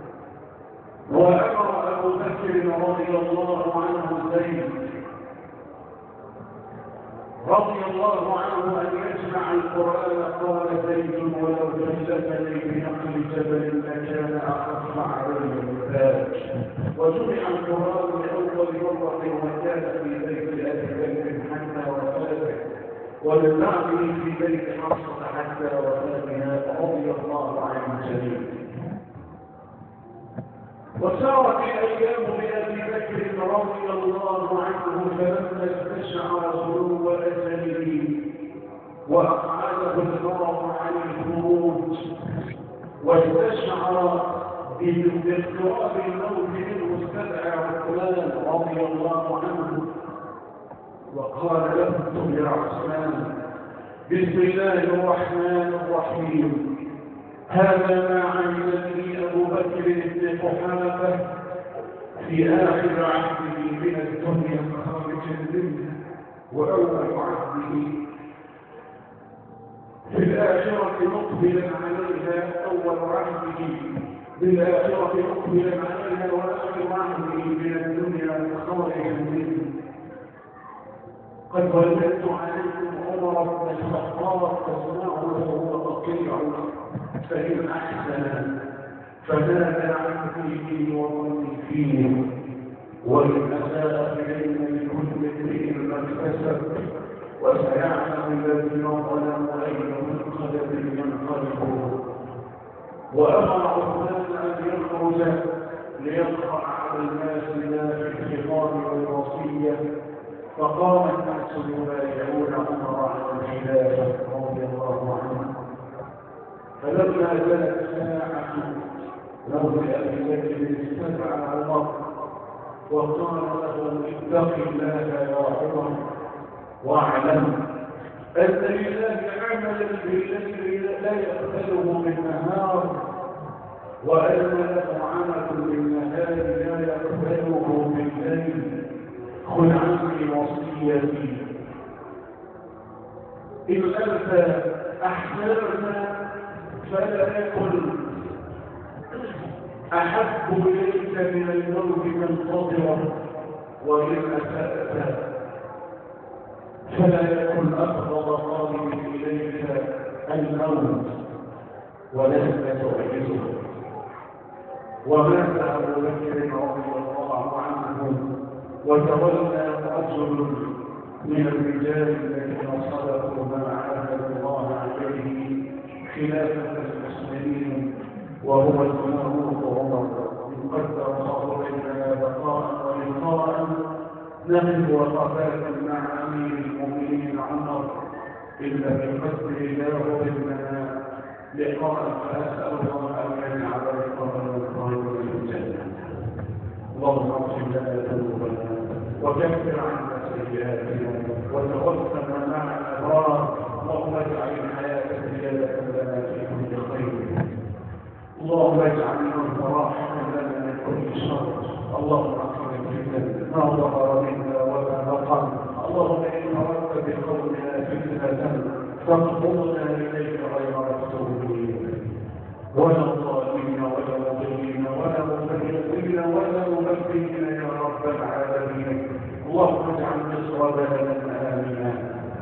وأمر أبو بكر رضي الله عنه زيد رضي الله عنه أن يجمع القرآن. قال زيد ولو كلفني بنقل جبل لكان أخف علي ذلك. وجمع القرآن لأول مرة وكان في بيت أبي بكر حتى وفاته، ومن بعده في بيت حفصة حتى وفاتها رضي الله عن الجميع. وسارت الأيام بأبي بكر رضي الله عنه، فلما استشعر غلو أجله وأقعده المرض عن الخروج واستشعر باقتراب الموت منه استدعى عثمان رضي الله عنه وقال له: اكتب يا عثمان بسم الله الرحمن الرحيم، هذا ما عمل به أبو بكر بن قحافة في آخر عهده من الدنيا خارجا منها وأول عهده في الآخرة مقبلا عليها أول عهده بالآخرة مقبلا عليها وآخر عهده من الدنيا خارجا منها. قد ولدت عليكم عمر بن الخطاب تسمعه وهو أطيع فإن أحسن فماذا عني فيه وظني فيه وإن أساء إلينا لكل امرئ ما اكتسب وسيعلم الذين ظلموا أي منقلب ينقلبون. وأمر عثمان أن يخرج ليقرأ على الناس لا في الخطاب والوصية فقام الناس يبايعون عمر على الخلافة رضي الله عنه. فلما جاءت ساعة موت أبي بكر استدعى عمر وقال له اتق الله يا عمر واعلم أن لله عملا بالليل لا يقبله بالنهار وأن له عمل بالنهار لا يقبله بالليل. خذ عني وصيتي إن أنت أحسنت فلا يكن أحب إليك من الموت منتظرا وإن أسأت فلا يكن أبغض طالب إليك الموت ولست تعجزه. ومات أبو بكر رضي الله عنه وتولى رجل من الرجال الذين صدقوا ما عاهدوا الله عليه خلافة المسلمين وهو الفاروق عمر. يقدر الله لنا بقاء ولقاء نحن وقفات مع امير المؤمنين عمر الا بقدر الله لنا لقاء فاسال الله ان يجعل لقاءنا الخير الجنه. اللهم اغفر لنا ذنوبنا وكفر عنا سيئاتنا وتوفنا مع الابرار. اللهم اجعل الحياه زياده لنا في كل خير. اللهم اجعل الموت راحه لنا من كل شر. اللهم اغفر الفتن ما ظهر منا وما بطن. اللهم ان اردت بقومنا فتنه فاقبضنا اليك غير مفتونين ولا ظالمين ولا مضلين ولا مفرطين ولا مبدلين يا رب العالمين. اللهم اجعل مصر بلدا امنا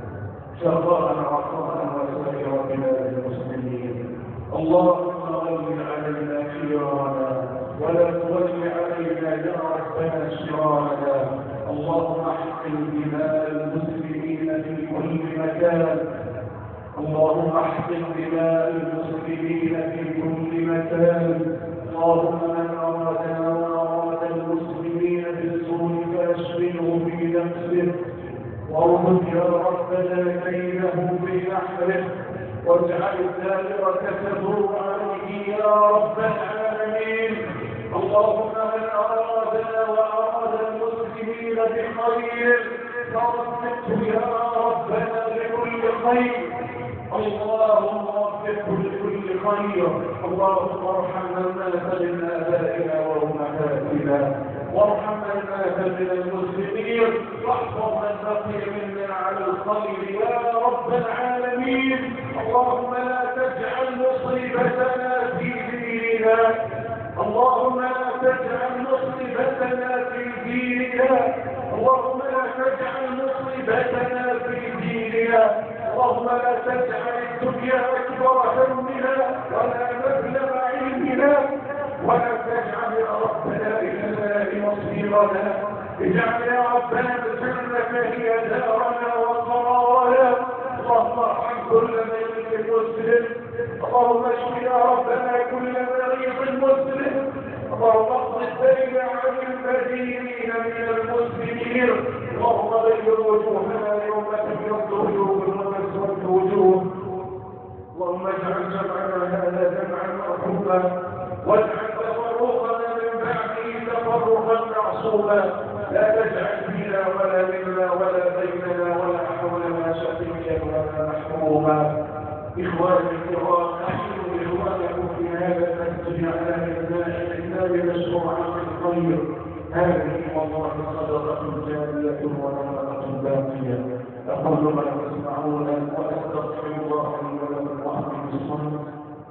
سخاء رخاء وسائر بلاد المسلمين. اللهم ول علينا خيارنا ولا تول علينا يا ربنا شرارنا. اللهم احقن دماء المسلمين في كل مكان. اللهم احقن دماء المسلمين في كل مكان. اللهم من ارادنا واراد المسلمين بالسوء فاشغله في نفسه وارد يا ربنا كيده في نحره واجعل الدائرة تدور عليه يا رب العالمين. اللهم من أرادنا وأراد المسلمين بخير فوفقه يا ربنا لكل خير. اللهم وفقه لكل خير. اللهم ارحم من مات من آبائنا وأمهاتنا وارحم من مات من المسلمين واحفظ من بقي منا على الخير يا رب العالمين. اللهم لا تجعل مصيبتنا في ديننا. اللهم لا تجعل مصيبتنا في ديننا. اللهم لا تجعل مصيبتنا في ديننا. اللهم لا تجعل الدنيا أكبر همنا ولا مبلغ علمنا ولا تجعل يا ربنا إلى النار مصيرنا. اجعل يا ربنا الجنة هي دارنا وقرارنا. اللهم ارحم كل مريض مسلم. اللهم اشف يا ربنا كل مريض مسلم. اللهم اقض الدين عن المدينين من المسلمين. اللهم غير وجوهنا يوم تبيض وجوه وتسود وجوه. اللهم اجعل جمعنا هذا جمعا مرحوما واجعل تفرقنا من بعده تفرقا معصوما. لا تجعل فينا ولا منا ولا بيننا ولا حولنا شقيا ولا محروما. إخواني الكرام أحسنوا إخوانكم في هذا المسجد على إبناء الإسلام مشروعا في الخير. هذه الله صدقة جارية ونفقة باقية. أقول ما تسمعون وأستغفر الله لي ولكم وأقم الصلاة.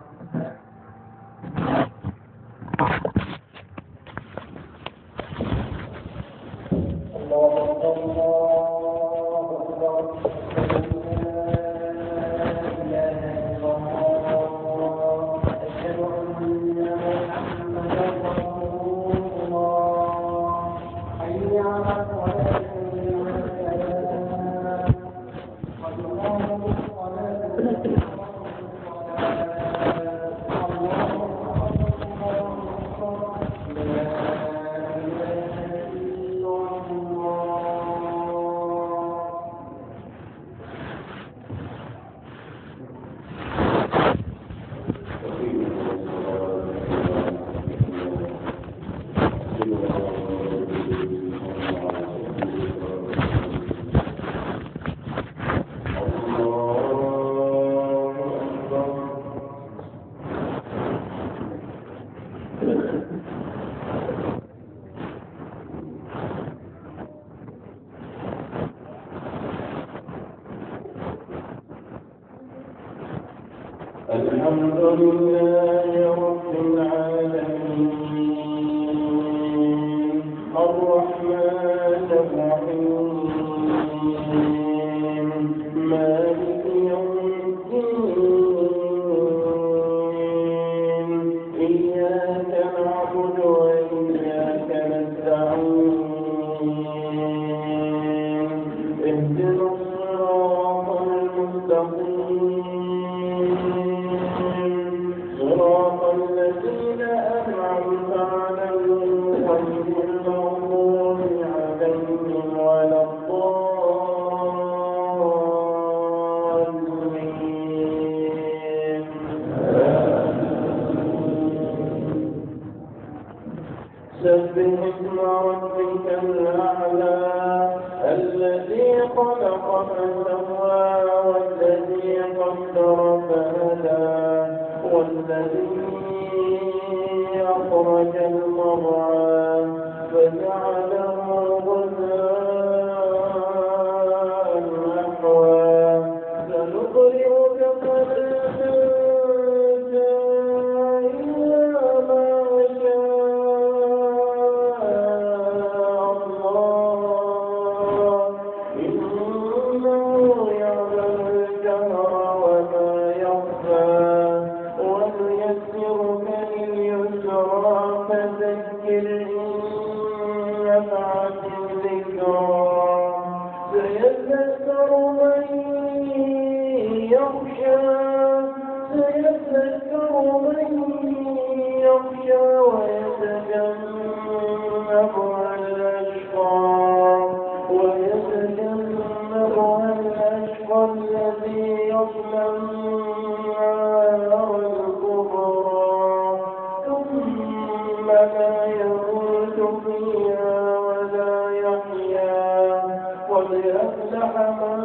الحمد لله رب العالمين الرحمن الرحيم مالك يوم الدين إياك نعبد وإياك نستعين اهدنا الصراط المستقيم صراط الذين أنعمت عليهم غير المغضوب عليهم ولا الضالين. سبح اسم ربك الأعلى الذي خلق فسوى والذي قدر فهدى والذي أخرج المرعى فجعله غثاء نحوا سنقرئك فلا تنسى إلا ما شاء الله إنه يعلم الجهر وما يخفى ونيسرك لليسرى فذكر إن نفعت الذكرى سيذكر من يخشى سيذكر من يخشى ويتجنبها الأشقى ويتجنبها الأشقى الذي يصلى النار الكبرى ثم لا يموت فيها ولا يحيا قد أفلح من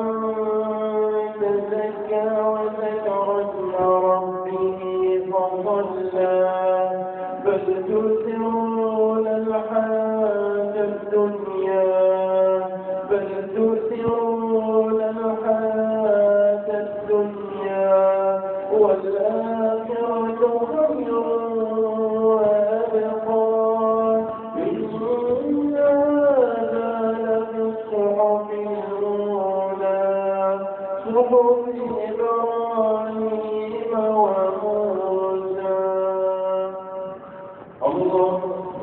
تزكى وذكر اسم ربه فصلى بل تؤثرون الحياة الدنيا بل تؤثرون الحياة الدنيا والآخرة خير وأبقى إن هذا لفي الصحف الأولى صحف إبراهيم وموسى. الله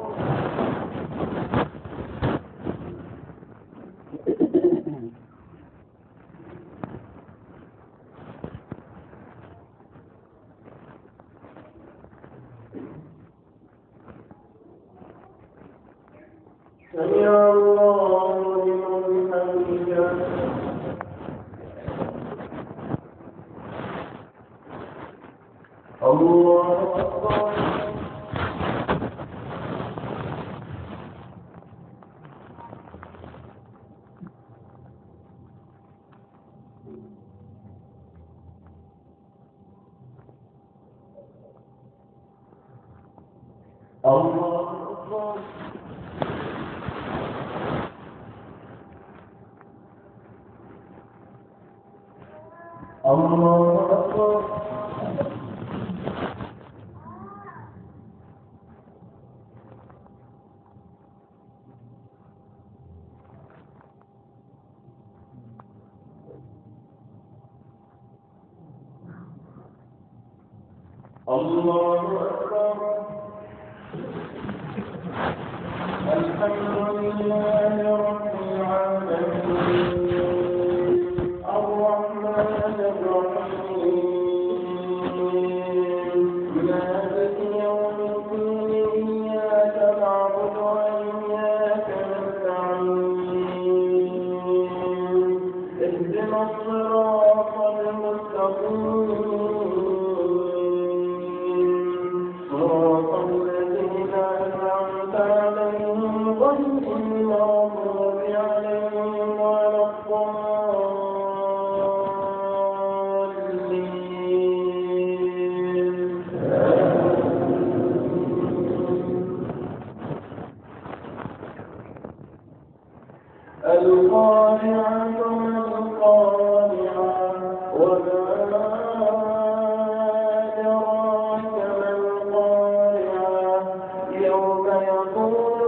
سمع الله لمن حمده. الله أكبر. الله أكبر. الله أكبر. الحمد لله رب العالمين الرحمن الرحيم مالك يوم الدين إياك نعبد وإياك نستعين اهدنا الصراط المستقيم صراط الذين أنعمت عليهم غير المغضوب عليهم ولا الضالين. القارعة ما القارعة وما أدراك ما القارعة يوم يكون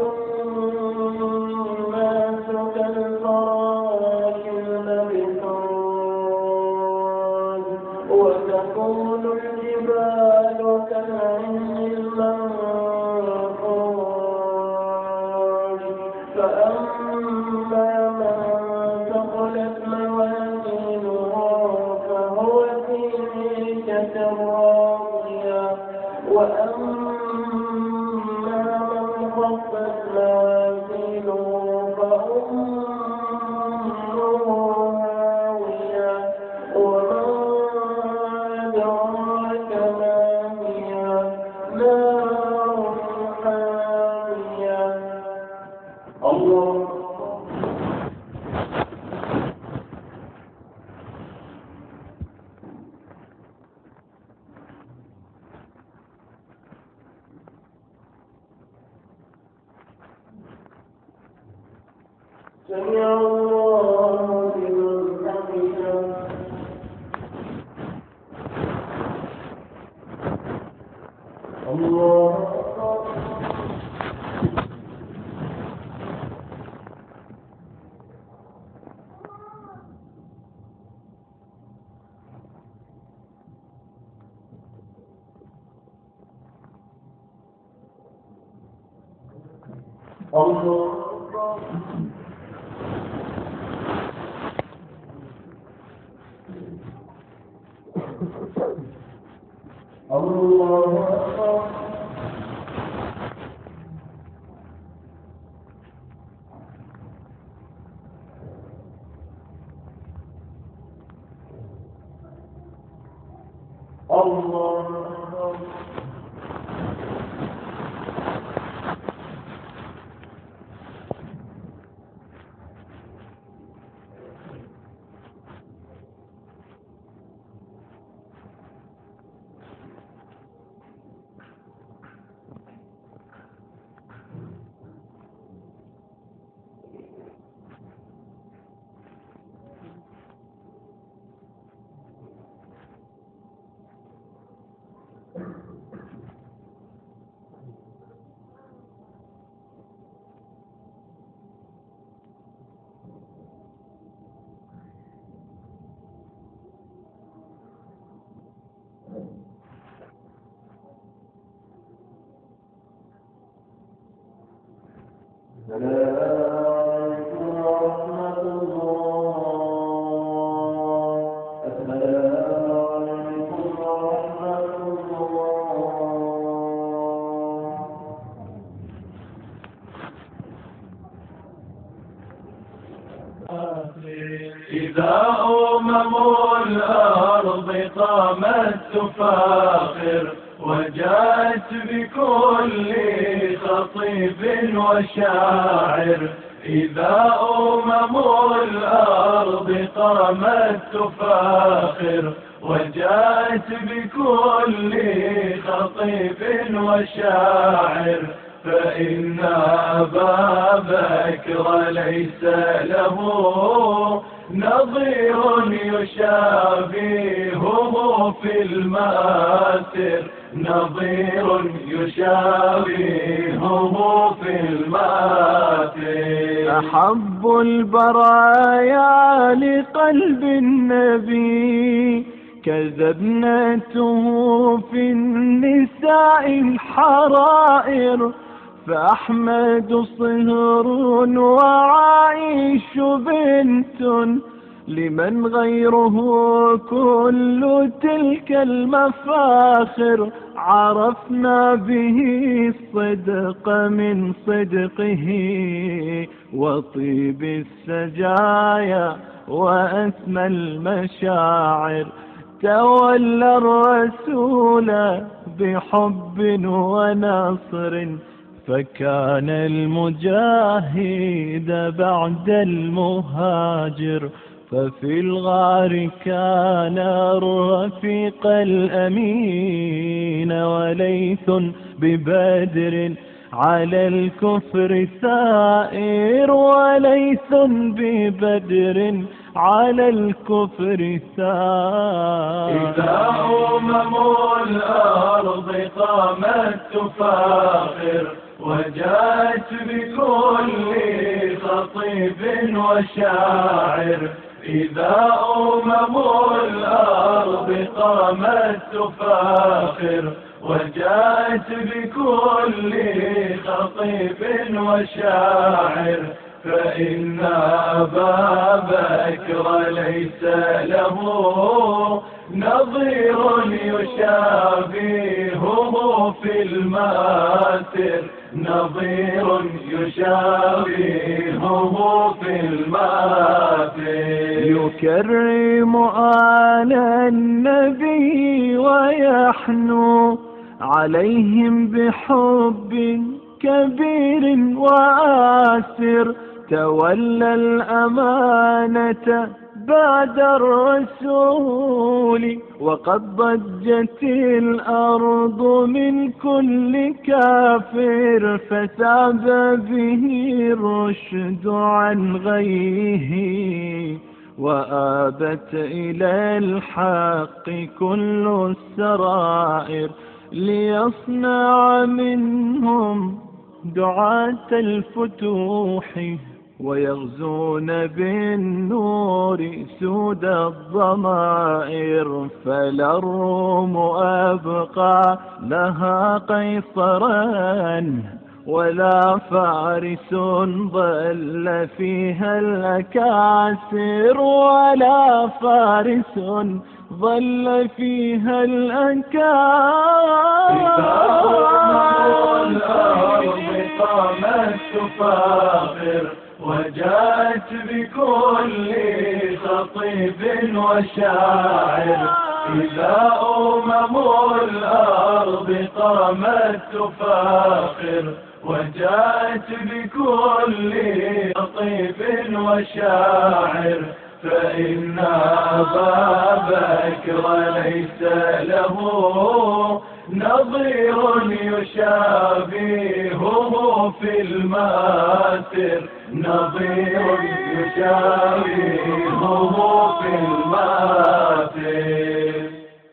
الناس كالفراش المبثوث وتكون الجبال كالعهن المنفوش فأما من ثقلت موازينه فهو في عيشة راضية وأما من خفت موازينه فأمه هاوية وما أدراك ما هي نار حامية. الله سمع الله لمن حمده. الله الله أكبر. الله أكبر. السلام عليكم ورحمة الله. السلام عليكم ورحمة الله. إذا أمم الأرض قامت تفاخر وجاءت بكل خطيب وشاعر. إذا أمم الأرض قامت تفاخر وجاءت بكل خطيب وشاعر فإن أبا بكر ليس له نظير يشابهه في المآثر نظير يشابهه في المآثر. أحب البرايا لقلب النبي كذبنته في النساء الحرائر، فأحمد صهر وعائش بنت، لمن غيره كل تلك المفاخر. عرفنا به الصدق من صدقه، وطيب السجايا وأسمى المشاعر. تولى الرسول بحب ونصر، فكان المجاهد بعد المهاجر. ففي الغار كان الرفيق الأمين، وليث ببدر على الكفر ثائر، وليث ببدر على الكفر ثائر. إذا أمم الأرض قامت تفاخر، وجاءت بكل خطيب وشاعر. إذا أمم الأرض قامت تفاخر، وجاءت بكل خطيب وشاعر. فإن أبا بكر ليس له نظير يشابهه في المآثر، نظير يشابهه في المآثر. يكرم آل النبي ويحنو عليهم بحب كبير وآسر. تولى الأمانة بعد الرسول، وقد ضجت الأرض من كل كافر. فثاب به الرشد عن غيه، وآبت إلى الحق كل السرائر. ليصنع منهم دعاة الفتوح، ويغزون بالنور سود الضمائر. فلا الروم أبقى لها قيصرا، ولا فارس ضل فيها الأكاسر، ولا فارس ظل فيها الأكاسر. الأرض قامت تفاخر، وجاءت بكل خطيب وشاعر. إذا أمم الأرض قامت تفاخر، وجاءت بكل خطيب وشاعر. فإن أبا بكر ليس له نظير يشابهه في المآثر، نظير يشابهه في المآثر.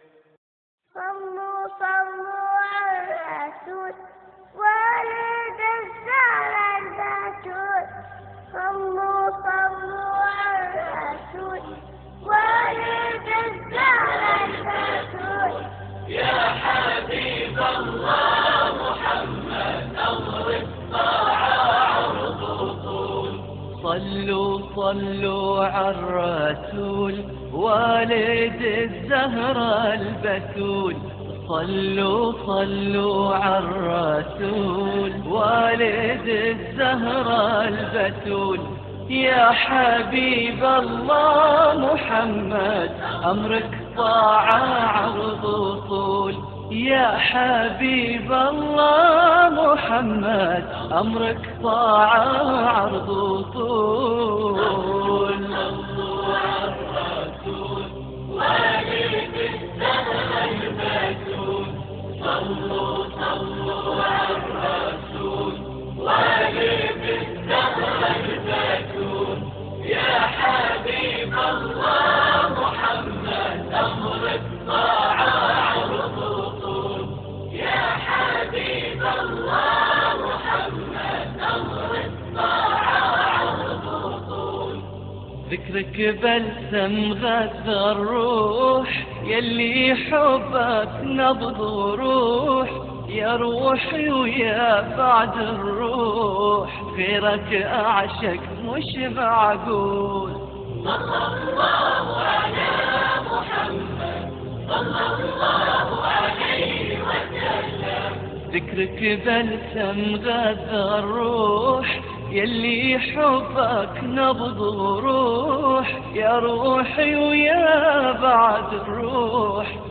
صلوا صلوا على الرسول ولد الزهر البتول. صلوا صلوا على الرسول ولد الزهر البتول. يا حبيب الله محمد أمر الطاعة عرض طول. صلوا صلوا على الرسول والد الزهرة البتول. صلوا صلوا على الرسول والد الزهرة البتول. يا حبيب الله محمد أمرك طاعة عرض طول. يا حبيب الله محمد أمرك طاعة عرض طول. صلوا على الرسول والد الزهرة البتول. صلوا صلوا على الرسول والد الزهرة البتول. يا حبيب الله محمد أمرك طاعة عرض طول. يا حبيب الله محمد أمرك طاعة عرض طول. ذكرك بلسم غذى الروح يلي حبك نبض وروح، يا روحي ويا بعد الروح، غيرك أعشق مش معقول. صلى الله على محمد صلى الله عليه وسلم، ذكرك بلسم غذى الروح، يلي حبك نبض وروح، يا روحي ويا بعد الروح،